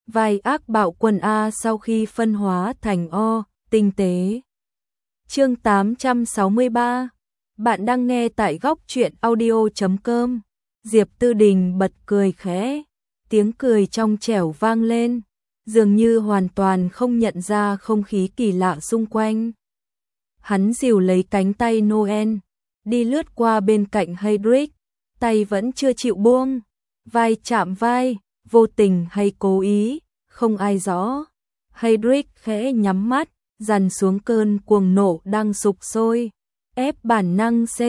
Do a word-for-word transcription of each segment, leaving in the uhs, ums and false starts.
vai ác bạo quần A sau khi phân hóa thành O, tinh tế. Chương tám trăm sáu mươi ba. Bạn đang nghe tại góc truyện audio chấm com. Diệp Tư Đình bật cười khẽ, tiếng cười trong trẻo vang lên, dường như hoàn toàn không nhận ra không khí kỳ lạ xung quanh. Hắn dìu lấy cánh tay Noel, đi lướt qua bên cạnh Hedrick, tay vẫn chưa chịu buông, vai chạm vai, vô tình hay cố ý, không ai rõ. Hedrick khẽ nhắm mắt, dằn xuống cơn cuồng nộ đang sục sôi, ép bản năng C,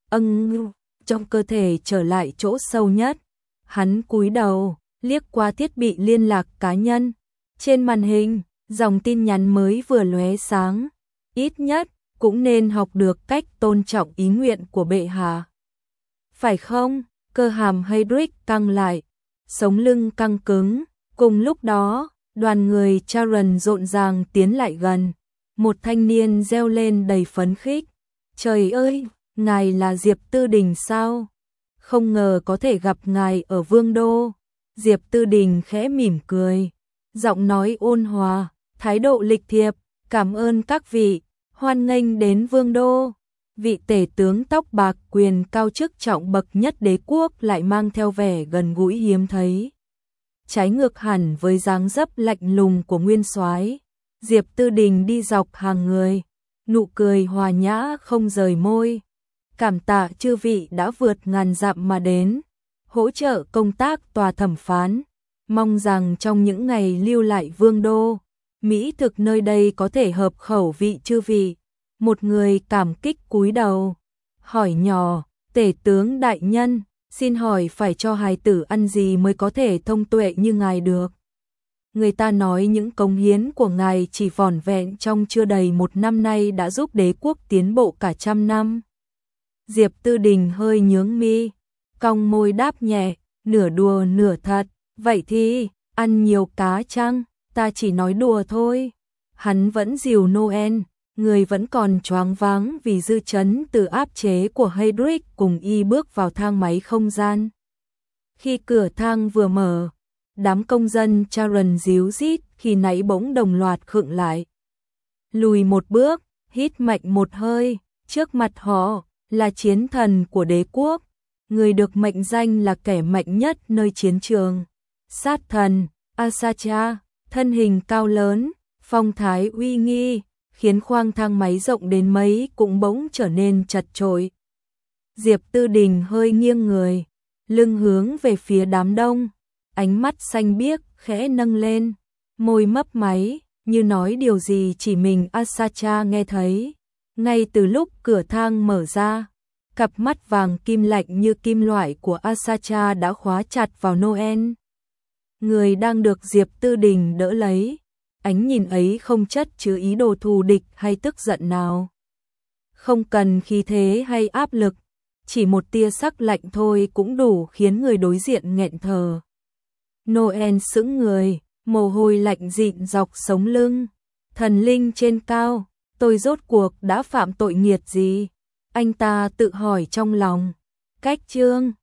âng trong cơ thể trở lại chỗ sâu nhất. Hắn cúi đầu, liếc qua thiết bị liên lạc cá nhân. Trên màn hình, dòng tin nhắn mới vừa lóe sáng. Ít nhất, cũng nên học được cách tôn trọng ý nguyện của bệ hạ. Phải không? Cơ hàm Hedrick căng lại, sống lưng căng cứng. Cùng lúc đó, đoàn người Charon rộn ràng tiến lại gần. Một thanh niên reo lên đầy phấn khích. Trời ơi, ngài là Diệp Tư Đình sao? Không ngờ có thể gặp ngài ở Vương Đô. Diệp Tư Đình khẽ mỉm cười, giọng nói ôn hòa, thái độ lịch thiệp. Cảm ơn các vị, hoan nghênh đến Vương Đô. Vị tể tướng tóc bạc quyền cao chức trọng bậc nhất đế quốc lại mang theo vẻ gần gũi hiếm thấy, trái ngược hẳn với dáng dấp lạnh lùng của nguyên soái. Diệp Tư Đình đi dọc hàng người, nụ cười hòa nhã không rời môi. Cảm tạ chư vị đã vượt ngàn dặm mà đến, hỗ trợ công tác tòa thẩm phán. Mong rằng trong những ngày lưu lại Vương Đô, mỹ thực nơi đây có thể hợp khẩu vị chư vị. Một người cảm kích cúi đầu, hỏi nhỏ, tể tướng đại nhân, xin hỏi phải cho hài tử ăn gì mới có thể thông tuệ như ngài được? Người ta nói những cống hiến của ngài chỉ vỏn vẹn trong chưa đầy một năm nay đã giúp đế quốc tiến bộ cả trăm năm. Diệp Tư Đình hơi nhướng mi, cong môi đáp nhẹ, nửa đùa nửa thật, vậy thì, ăn nhiều cá chăng? Ta chỉ nói đùa thôi. Hắn vẫn dìu Noel, người vẫn còn choáng váng vì dư chấn từ áp chế của Hedrick cùng y bước vào thang máy không gian. Khi cửa thang vừa mở, đám công dân Charon díu dít khi nãy bỗng đồng loạt khựng lại. Lùi một bước, hít mạnh một hơi, trước mặt họ là chiến thần của đế quốc, người được mệnh danh là kẻ mạnh nhất nơi chiến trường. Sát thần, Asacha, thân hình cao lớn, phong thái uy nghi, khiến khoang thang máy rộng đến mấy cũng bỗng trở nên chật chội. Diệp Tư Đình hơi nghiêng người, lưng hướng về phía đám đông, ánh mắt xanh biếc khẽ nâng lên, môi mấp máy, như nói điều gì chỉ mình Asacha nghe thấy. Ngay từ lúc cửa thang mở ra, cặp mắt vàng kim lạnh như kim loại của Asacha đã khóa chặt vào Noel, người đang được Diệp Tư Đình đỡ lấy. Ánh nhìn ấy không chất chứa ý đồ thù địch hay tức giận nào. Không cần khí thế hay áp lực, chỉ một tia sắc lạnh thôi cũng đủ khiến người đối diện nghẹn thở. Noel sững người, mồ hôi lạnh dịn dọc sống lưng. Thần linh trên cao, tôi rốt cuộc đã phạm tội nghiệt gì? Anh ta tự hỏi trong lòng. Cách chương